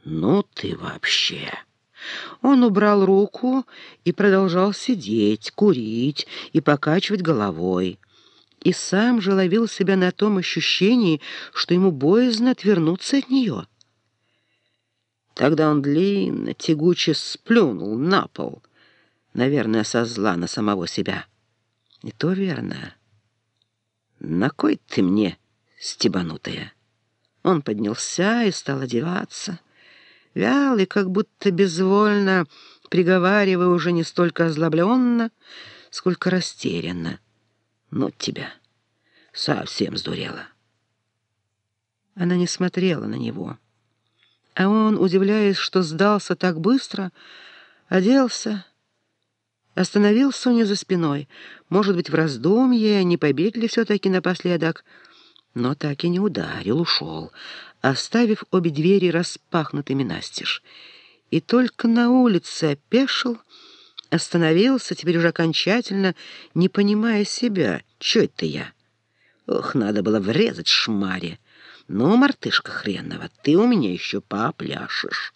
«Ну ты вообще!» Он убрал руку и продолжал сидеть, курить и покачивать головой. И сам же ловил себя на том ощущении, что ему боязно отвернуться от нее. Тогда он длинно, тягуче сплюнул на пол, наверное, со зла на самого себя. И то верно. «На кой ты мне, стебанутая?» Он поднялся и стал одеваться, вялый, как будто безвольно, приговаривая уже не столько озлобленно, сколько растерянно. «Ну тебя, совсем сдурела». Она не смотрела на него, а он, удивляясь, что сдался так быстро, оделся, остановился у нее за спиной, может быть, в раздумье, не побить ли все-таки напоследок, но так и не ударил, ушел, оставив обе двери распахнутыми настежь. И только на улице опешил, остановился, теперь уже окончательно, не понимая себя. Чё это я? Ох, надо было врезать шмаре. Ну, мартышка хренова, ты у меня еще попляшешь.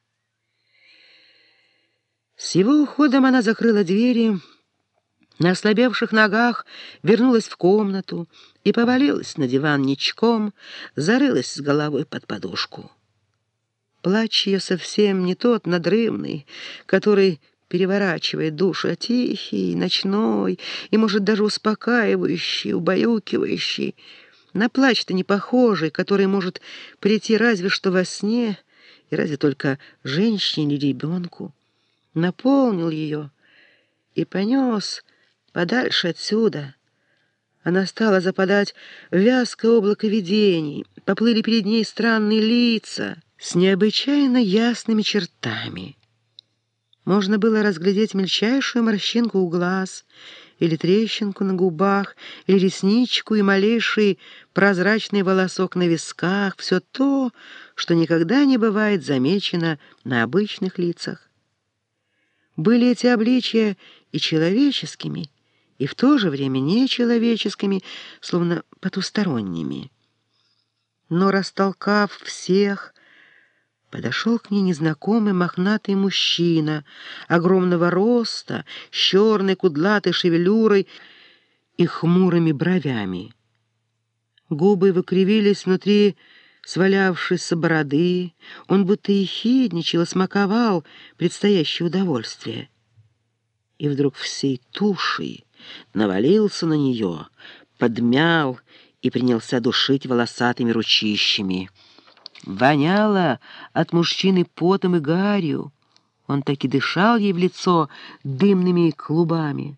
С его уходом она закрыла двери, на ослабевших ногах вернулась в комнату и повалилась на диван ничком, зарылась с головой под подушку. Плач ее совсем не тот надрывный, который переворачивает душу, а тихий, ночной и, может, даже успокаивающий, убаюкивающий. На плач-то не похожий, который может прийти разве что во сне, и разве только женщине или ребенку. Наполнил ее и понес подальше отсюда. Она стала западать в вязкое облако видений. Поплыли перед ней странные лица с необычайно ясными чертами. Можно было разглядеть мельчайшую морщинку у глаз, или трещинку на губах, или ресничку и малейший прозрачный волосок на висках. Все то, что никогда не бывает замечено на обычных лицах. Были эти обличия и человеческими, и в то же время нечеловеческими, словно потусторонними. Но, растолкав всех, подошел к ней незнакомый мохнатый мужчина, огромного роста, с черной кудлатой шевелюрой и хмурыми бровями. Губы его кривились внутри свалявшейся бороды, он будто ехидничал и смаковал предстоящее удовольствие. И вдруг всей тушей навалился на нее, подмял и принялся душить волосатыми ручищами. Воняло от мужчины потом и гарью. Он таки дышал ей в лицо дымными клубами.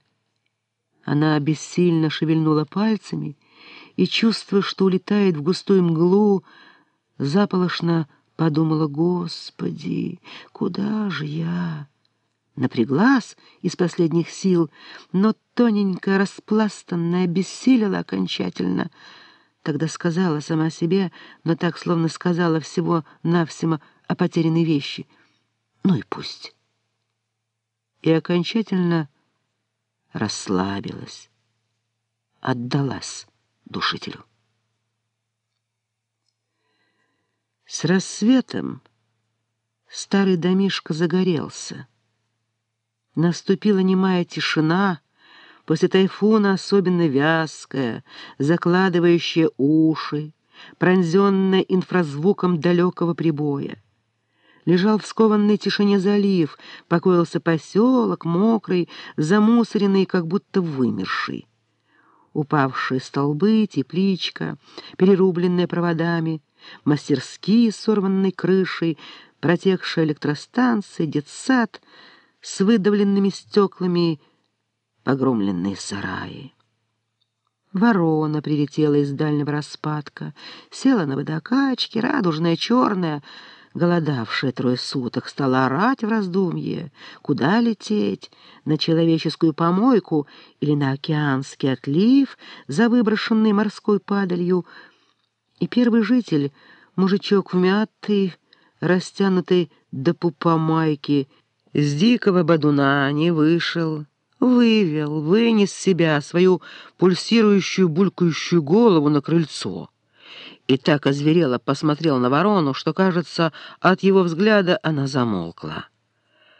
Она бессильно шевельнула пальцами и, чувствуя, что улетает в густую мглу, заполошно подумала: «Господи, куда же я?» Напряглась из последних сил, но тоненькая, распластанная, обессилила окончательно. Тогда сказала сама себе, но так, словно сказала всего-навсего о потерянной вещи: «Ну и пусть». И окончательно расслабилась, отдалась душителю. С рассветом старый домишко загорелся. Наступила немая тишина, после тайфуна особенно вязкая, закладывающая уши, пронзенная инфразвуком далекого прибоя. Лежал в скованной тишине залив, покоился поселок, мокрый, замусоренный, как будто вымерший. Упавшие столбы, тепличка, перерубленная проводами, мастерские с сорванной крышей, протекшая электростанция, детсад с выдавленными стеклами, погромленные сараи. Ворона прилетела из дальнего распадка, села на водокачке, радужная, черная, голодавшая 3 суток, стала орать в раздумье, куда лететь, на человеческую помойку или на океанский отлив за выброшенной морской падалью. И первый житель, мужичок в мятой, растянутой до пупа майки, с дикого бодуна не вышел, вынес себя, свою пульсирующую, булькающую голову на крыльцо и так озверело посмотрел на ворону, что, кажется, от его взгляда она замолкла.